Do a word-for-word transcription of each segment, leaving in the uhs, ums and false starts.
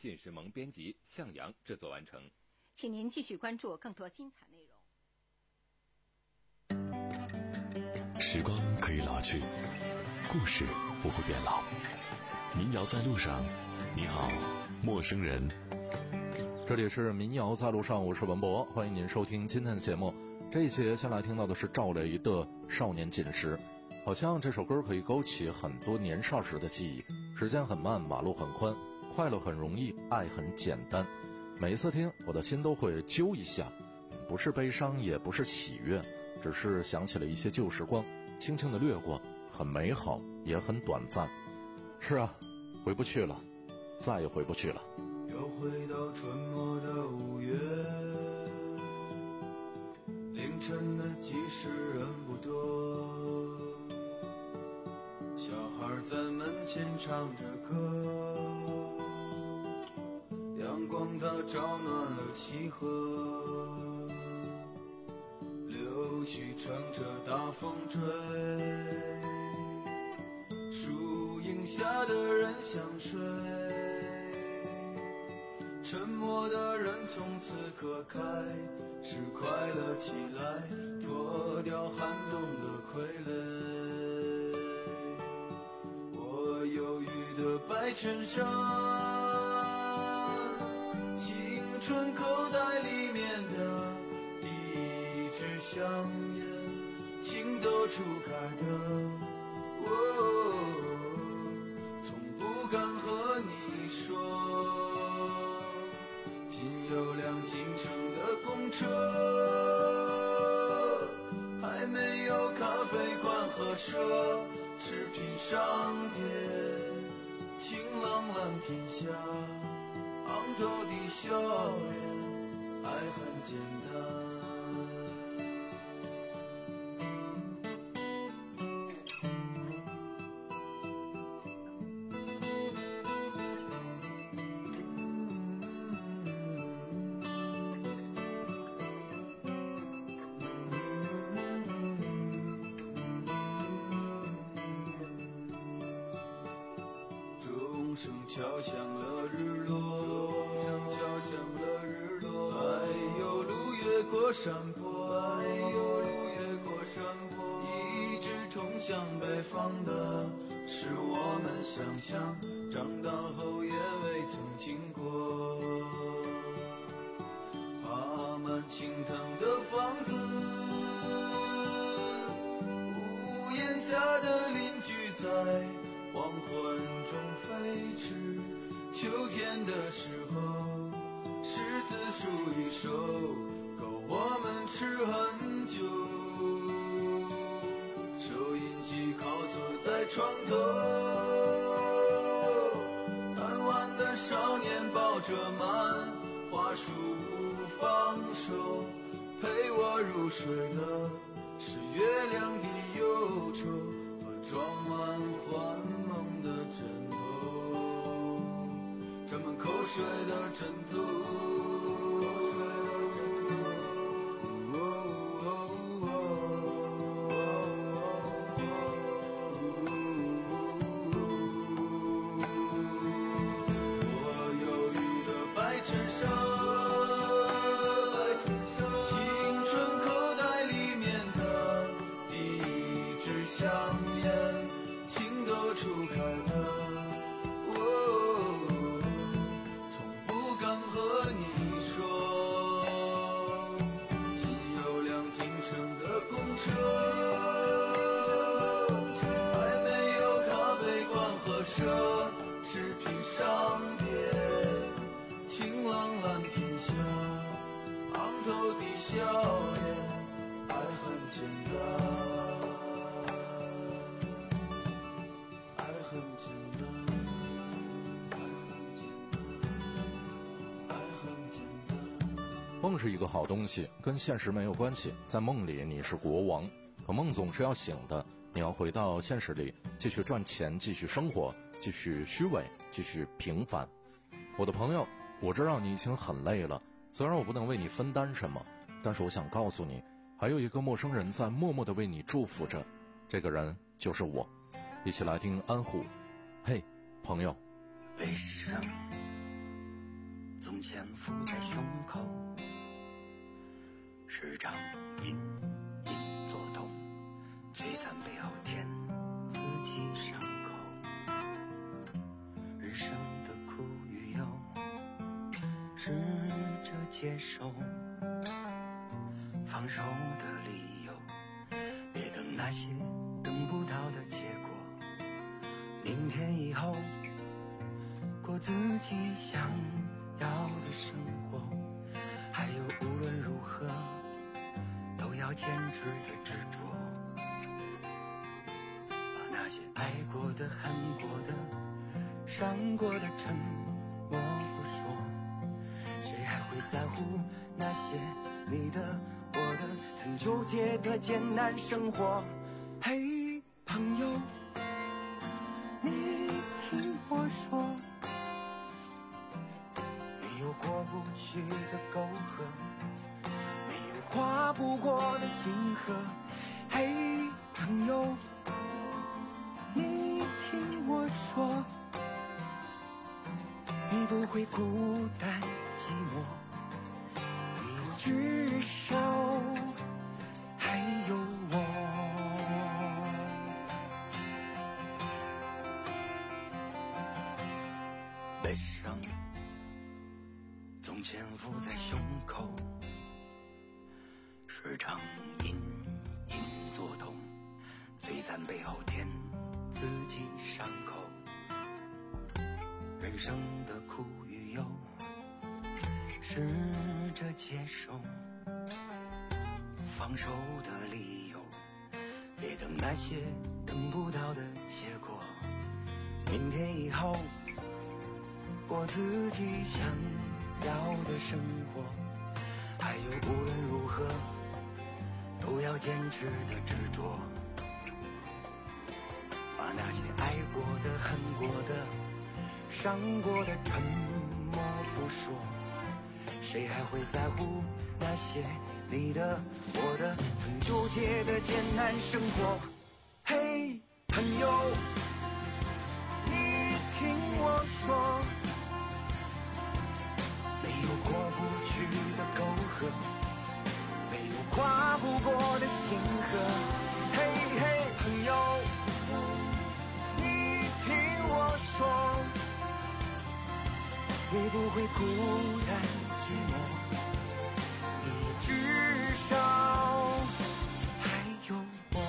进时盟编辑向阳制作完成。 请您继续关注更多精彩内容。 时光可以老去，故事不会变老。民谣在路上，你好，陌生人。 这里是民谣在路上，我是文博，欢迎您收听今天的节目。这一节先来听到的是赵雷的《少年锦时》，好像这首歌可以勾起很多年少时的记忆。时间很慢，马路很宽，快乐很容易，爱很简单。每一次听，我的心都会揪一下，不是悲伤，也不是喜悦，只是想起了一些旧时光，轻轻地掠过，很美好，也很短暂。是啊，回不去了，再也回不去了。 又回到春末的五月，凌晨的集市人不多，小孩在门前唱着歌，阳光它照暖了溪河，柳絮乘着大风追，树荫下的人想睡，沉默的人从此刻开始快乐起来，脱掉寒冬的傀儡。我忧郁的白衬衫，青春口袋里面的第一支香烟，情窦初开的我从不敢和你说。有辆进城的公车，还没有咖啡馆和奢侈品商店，晴朗蓝天下，昂头的笑脸，爱很简单。敲响了日落，敲响了日落，哎呦路越过山坡，哎呦路越过山坡，一直通向北方的是我们想象，长大后也未曾经过。爬满青藤的房子，屋檐下的邻居在黄昏中飞驰，秋天的时候柿子树一熟，够我们吃很久。收音机靠坐在床头，贪玩的少年抱着漫画书不放手，陪我入睡的是月亮的忧愁和装满幻梦的枕头，沾满口水的枕头。我忧郁的白衬衫，青春口袋里面的第一支香烟，情窦初开的我从不敢和你说。仅有辆进城的公车，还没有咖啡馆和奢侈品商店，晴朗蓝天下，昂头的笑脸，爱很简单，爱很简单，爱很简单，爱很简单。 梦是一个好东西，跟现实没有关系。在梦里你是国王，可梦总是要醒的，你要回到现实里，继续赚钱，继续生活，继续虚伪，继续平凡。我的朋友，我知道你已经很累了，虽然我不能为你分担什么，但是我想告诉你，还有一个陌生人在默默地为你祝福着，这个人就是我。一起来听安虎，嘿，朋友。 悲伤潜伏在胸口，时常隐隐作痛，璀璨背后填自己伤口。人生的苦与忧，试着接受，放手的理由，别等那些等不到的结果。明天以后，过自己想要的生活，还有无论如何都要坚持的执着。把那些爱过的、恨过的、伤过的沉默不说，谁还会在乎那些你的、我的曾纠结的艰难生活？嘿，朋友，你听我说，没有过不去的沟壑，没有跨不过的星河。嘿，朋友，你听我说，你不会孤单寂寞，你至少还有我。悲伤总潜伏在胸口，时常隐隐作痛，璀璨背后填自己伤口。人生的苦与忧，试着接受，放手的理由，别等那些等不到的结果。明天以后，过自己想要的生活，还有无论如何都要坚持的执着。把那些爱过的、恨过的、伤过的沉默不说，谁还会在乎那些你的、我的曾纠结的艰难生活？嘿，朋友，你听我说，没有过不去的沟壑，没有跨不过的星河。嘿嘿，朋友，你听我说，你不会孤单寂寞，你至少还有我。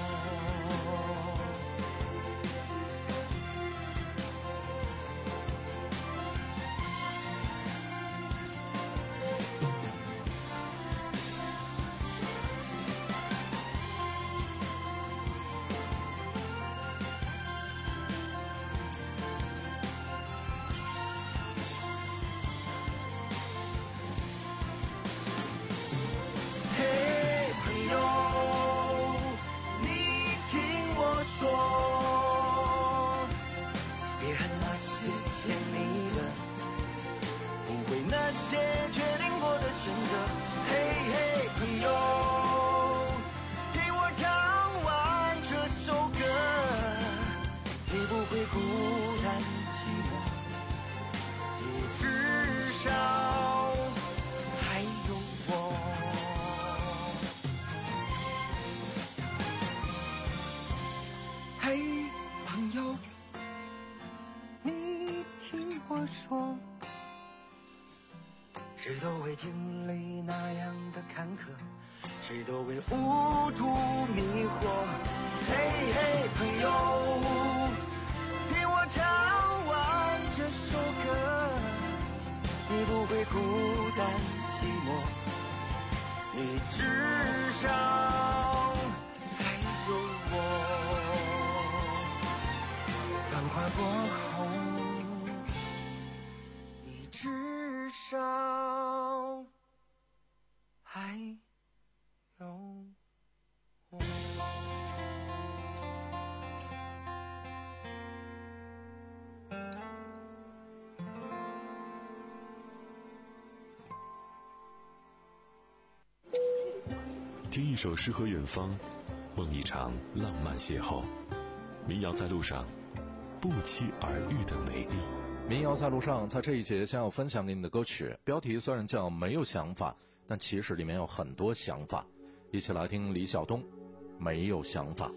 孤单寂寞，你至少还有我。嘿，朋友，你听我说，谁都会经历那样的坎坷，谁都会无助迷惑。嘿嘿，朋友，听我唱完这首歌，你不会孤单寂寞，你至少还有我。繁华过后，你至少还有我。 听一首诗和远方，梦一场浪漫邂逅。民谣在路上，不期而遇的美丽。 民谣在路上，在这一节将要分享给你的歌曲标题虽然叫没有想法，但其实里面有很多想法。一起来听李晓东没有想法。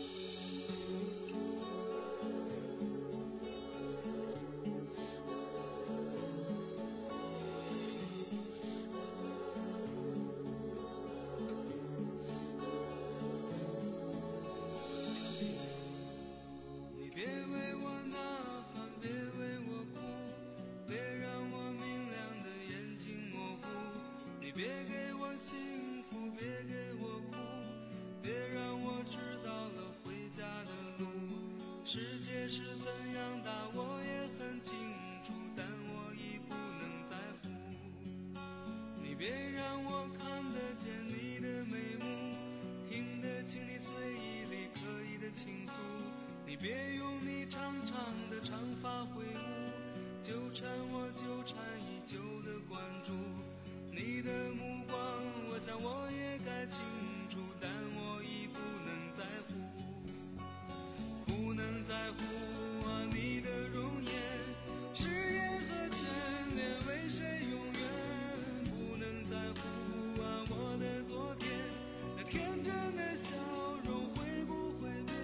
别给我幸福，别给我苦，别让我知道了回家的路。世界是怎样大我也很清楚，但我已不能在乎。你别让我看得见你的眉目，听得清你随意里刻意的倾诉。你别用你长长的长发挥舞，纠缠我纠缠已久的关注。你的目光，我想我也该清楚，但我已不能在乎，不能在乎啊！你的容颜，誓言和眷恋，为谁永远？不能在乎啊！我的昨天，那天真的笑容会不会变？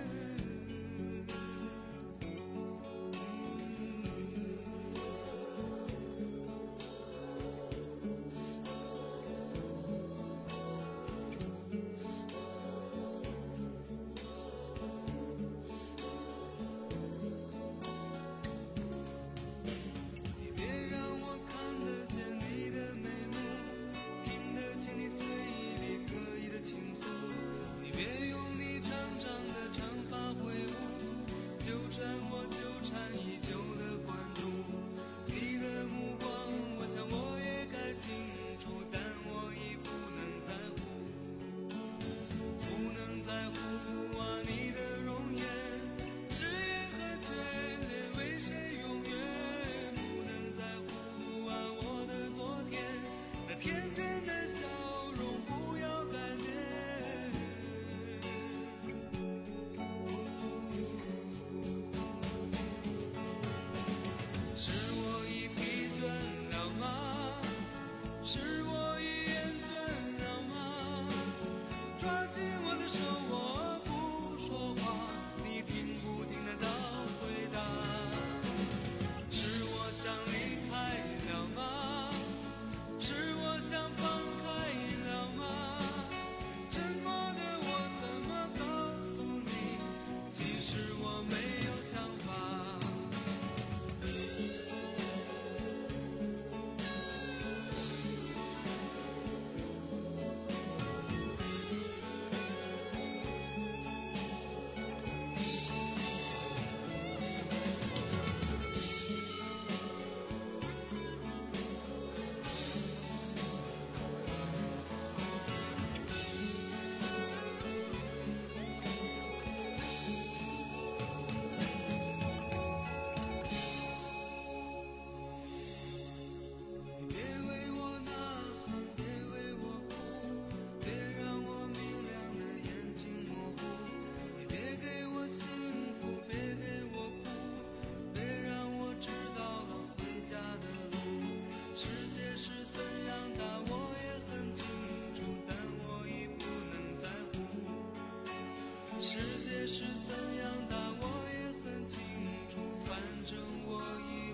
世界是怎样大我也很清楚，反正我已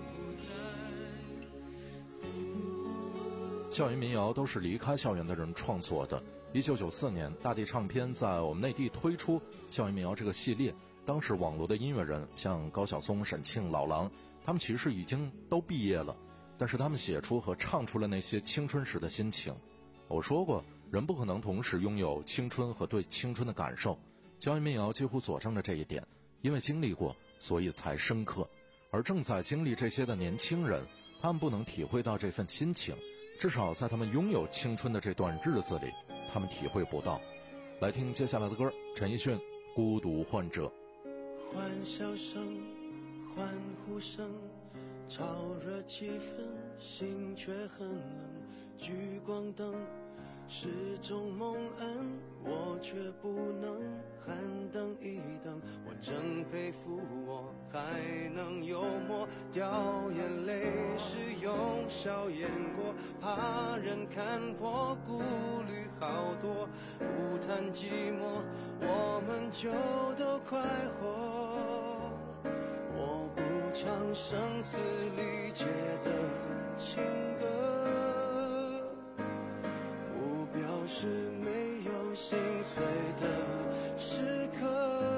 不在乎。 校园民谣都是离开校园的人创作的。一九九四年，大地唱片在我们内地推出校园民谣这个系列。当时网络的音乐人像高晓松、沈庆、老狼，他们其实已经都毕业了，但是他们写出和唱出了那些青春时的心情。我说过，人不可能同时拥有青春和对青春的感受。校园民谣几乎佐证了这一点，因为经历过，所以才深刻。而正在经历这些的年轻人，他们不能体会到这份心情，至少在他们拥有青春的这段日子里，他们体会不到。来听接下来的歌，陈奕迅《孤独患者》。 欢笑声，欢呼声，燥热气氛，心却很冷。聚光灯是种蒙恩，我却不能喊等一等。我真佩服我还能幽默，掉眼泪是用笑掩过，怕人看破，顾虑好多，不谈寂寞，我们就都快活。我不唱声嘶力竭的情歌，不表示没有心碎的时刻，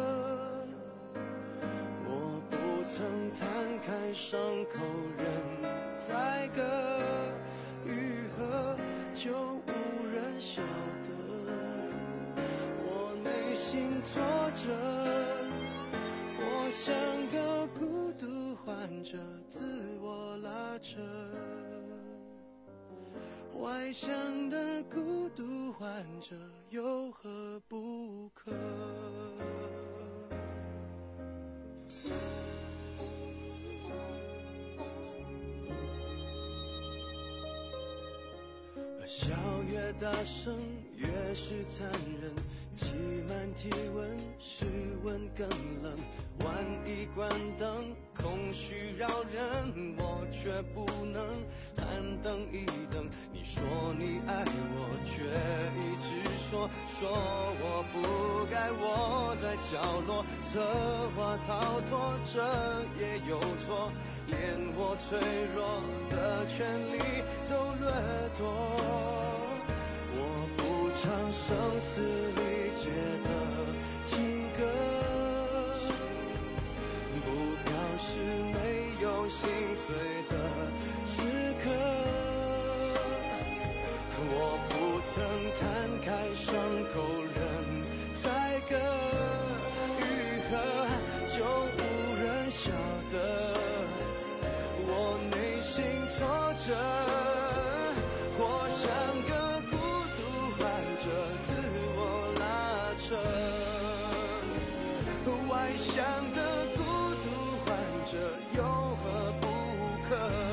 我不曾摊开伤口任宰割，愈合就无人晓得我内心挫折。我像个孤独患者，自我拉扯，外向的孤独患者有何不可？笑越大声越是残忍，挤满体温，室温更冷，万一关灯，空虚扰人，我却不能喊等一等。你说你爱我，却一直说说我不该窝在角落，策划逃脱，这也有错，连我脆弱的权利都掠夺。我不唱声嘶力竭的情歌，不表示没有心碎的时刻，我不曾摊开伤口任宰割，愈合就无人晓得我内心挫折。我像个孤独患者，自我拉扯，外向的孤独患者有何不可？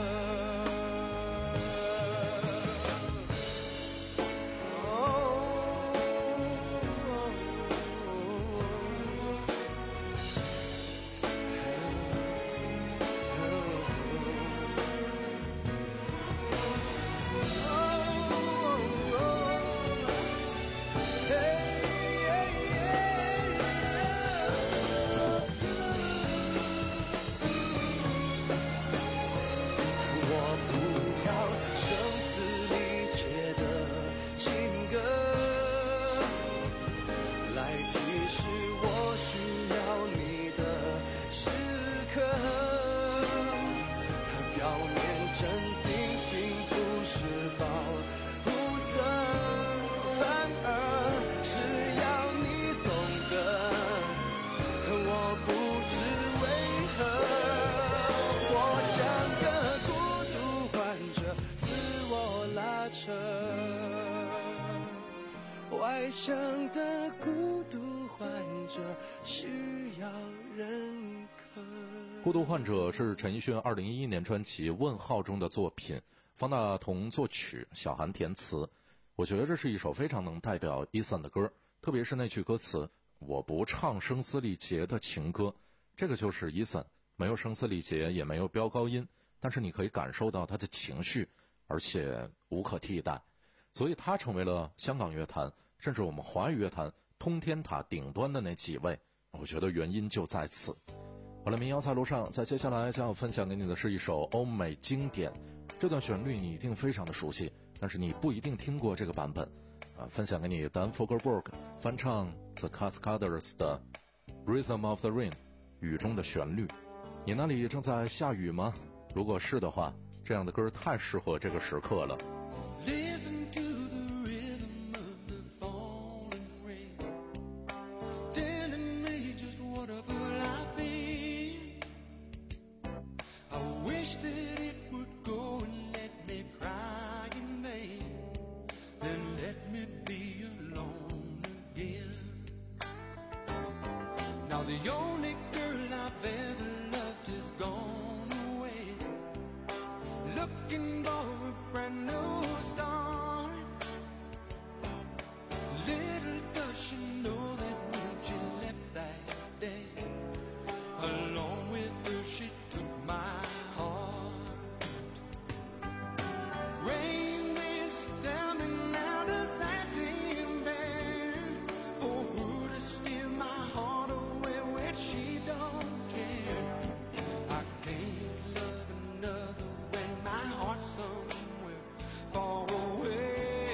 外向的孤独患者需要认可。 孤独患者是陈奕迅二零一一年专辑《问号》中的作品，方大同作曲，小韩填词。我觉得这是一首非常能代表 Eason 的歌，特别是那句歌词我不唱声嘶力竭的情歌，这个就是 Eason， 没有声嘶力竭，也没有飙高音，但是你可以感受到他的情绪，而且无可替代，所以他成为了香港乐坛甚至我们华语乐坛通天塔顶端的那几位，我觉得原因就在此。好了，民谣在路上，在接下来将要分享给你的是一首欧美经典，这段旋律你一定非常的熟悉，但是你不一定听过这个版本啊，分享给你 Dan Fogelberg 翻唱 The Cascaders 的 Rhythm of the Rain， 雨中的旋律。你那里正在下雨吗？如果是的话，这样的歌太适合这个时刻了。 Listen to the rhythm of the falling rain, telling me just what a fool I've been. I wish that it would go and let me cry in vain, then let me be alone again. Now the only girl I've ever loved is gone away, looking for a brand new start. she know that when she left that day, along with her she took my heart. Rain is down and now does that seem fair for her to steal my heart away when she don't care? I can't love another when my heart's somewhere far away.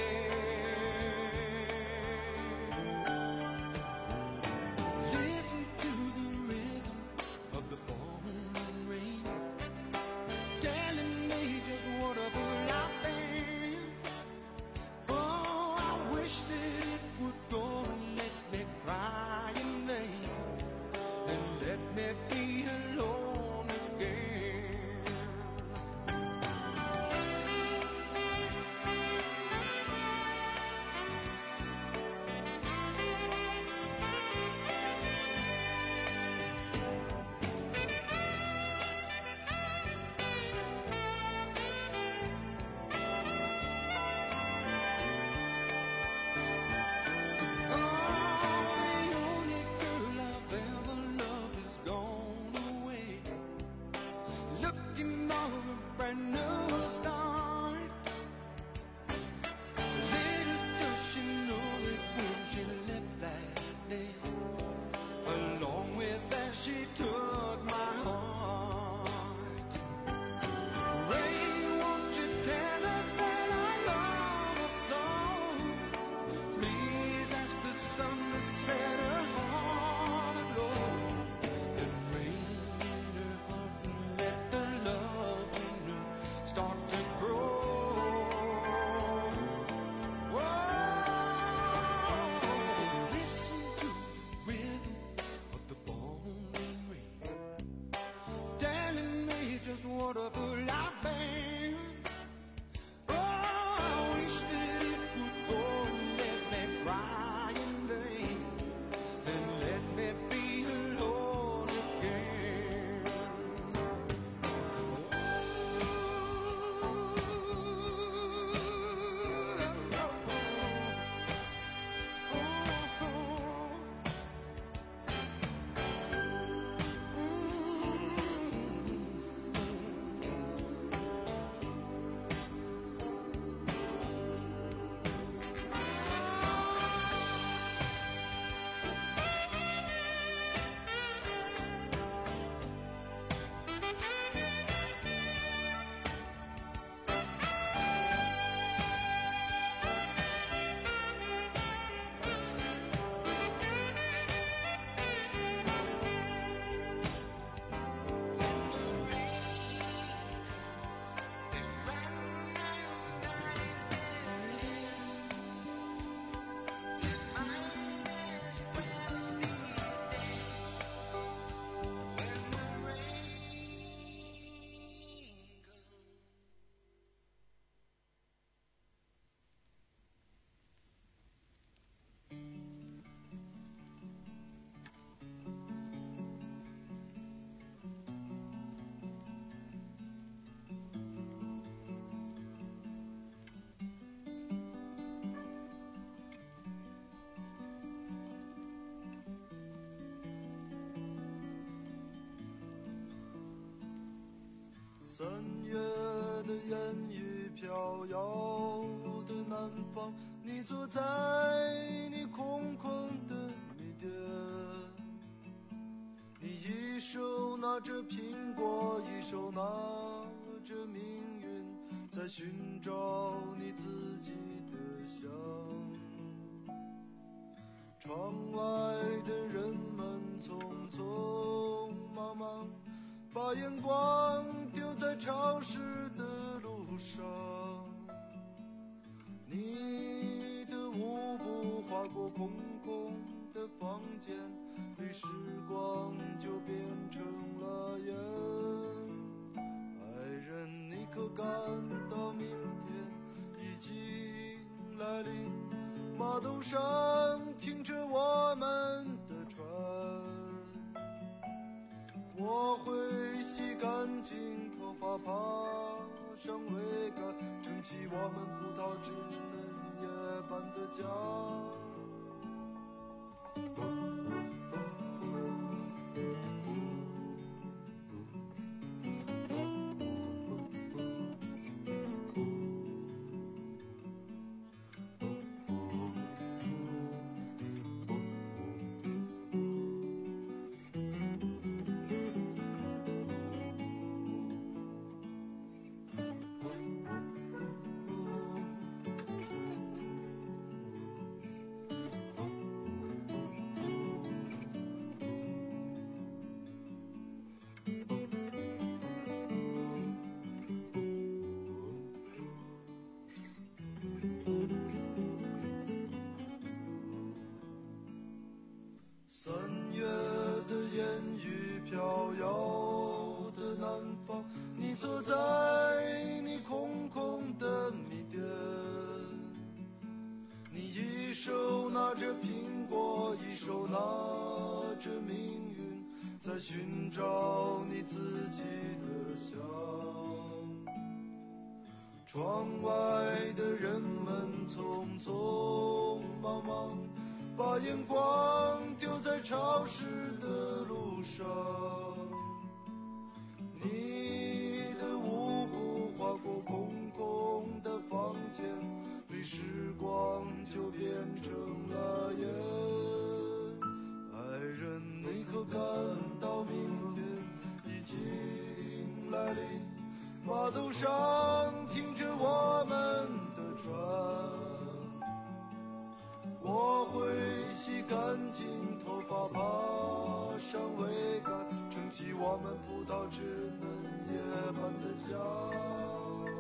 Listen to the rhythm of the falling rain, telling me just what a fool I've been. Oh, I wish that it would go and let me cry in vain, and let me be alone again. Oh, the only girl I've ever loved is gone away, looking for a brand new start. Little does she know that when she left that day, along with that she took my heart. Rain, won't you tell her that I love her so? Please ask the sun to set her heart aglow, and rain in her heart and let the love in her start to grow. Whoa, listen to the rhythm of the falling rain, telling me just what a fool I've been. Oh, I wish that it would go and let me cry in vain, and let me be alone again. 三月的烟雨飘摇的南方，你坐在你空空的米店，你一手拿着苹果，一手拿着命运，在寻找你自己的香。窗外的人们匆匆忙忙，把眼光丢在潮湿的路上，你的舞步划过空空的房间里，时光就变成了烟。爱人，你可感到明天已经来临？码头上停着我们的船，我会洗干净头发，爬上桅杆，撑起我们葡萄枝嫩叶般的家。 拿着苹果，一手拿着命运，在寻找你自己的香。窗外的人们匆匆忙忙，把眼光丢在潮湿的路上。你的舞步划过空空的房间里，时光就变成了烟。爱人，你可感到明天已经来临？码头上停着我们的船，我会洗干净头发，爬上桅杆，撑起我们葡萄枝嫩叶般的家。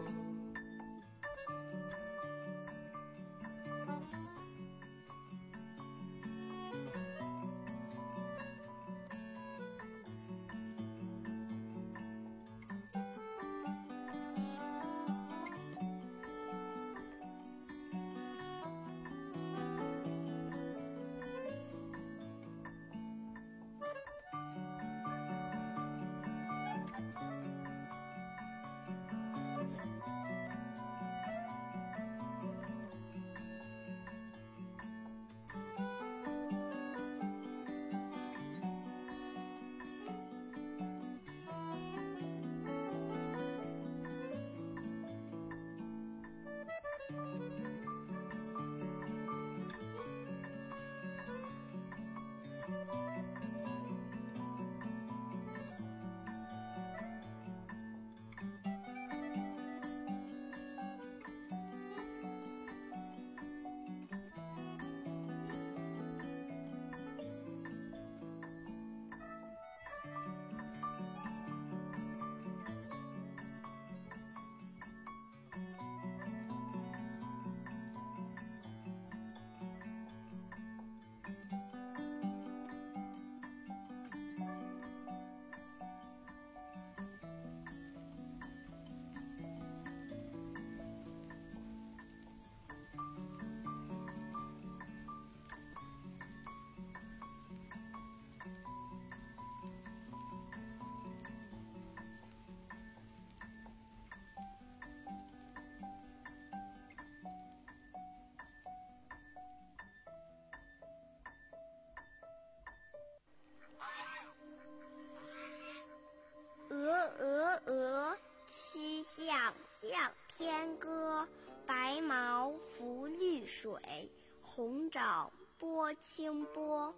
鹅鹅，曲项向天歌。白毛浮绿水，红掌拨清波。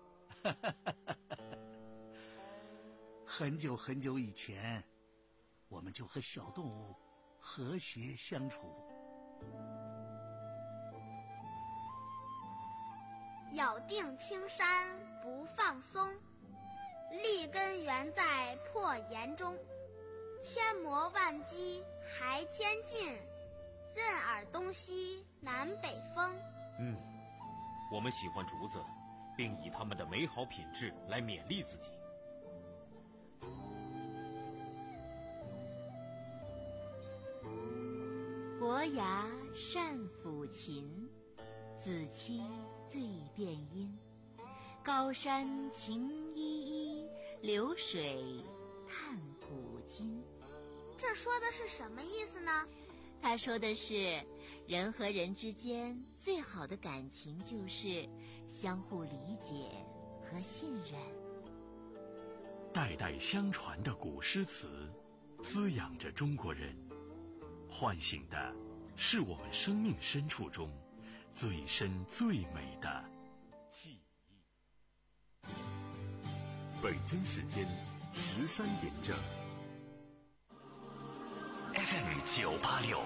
很久很久以前，我们就和小动物和谐相处。 咬定青山不放松，立根原在破岩中。千磨万击还坚劲，任尔东西南北风。 嗯，我们喜欢竹子，并以它们的美好品质来勉励自己。 伯牙善抚琴，子期最辨音。高山晴依依，流水叹古今。 这说的是什么意思呢？ 他说的是，人和人之间最好的感情就是相互理解和信任。 代代相传的古诗词，滋养着中国人，唤醒的是我们生命深处中最深最美的记忆。 北京时间十三点整。 F M 九八六。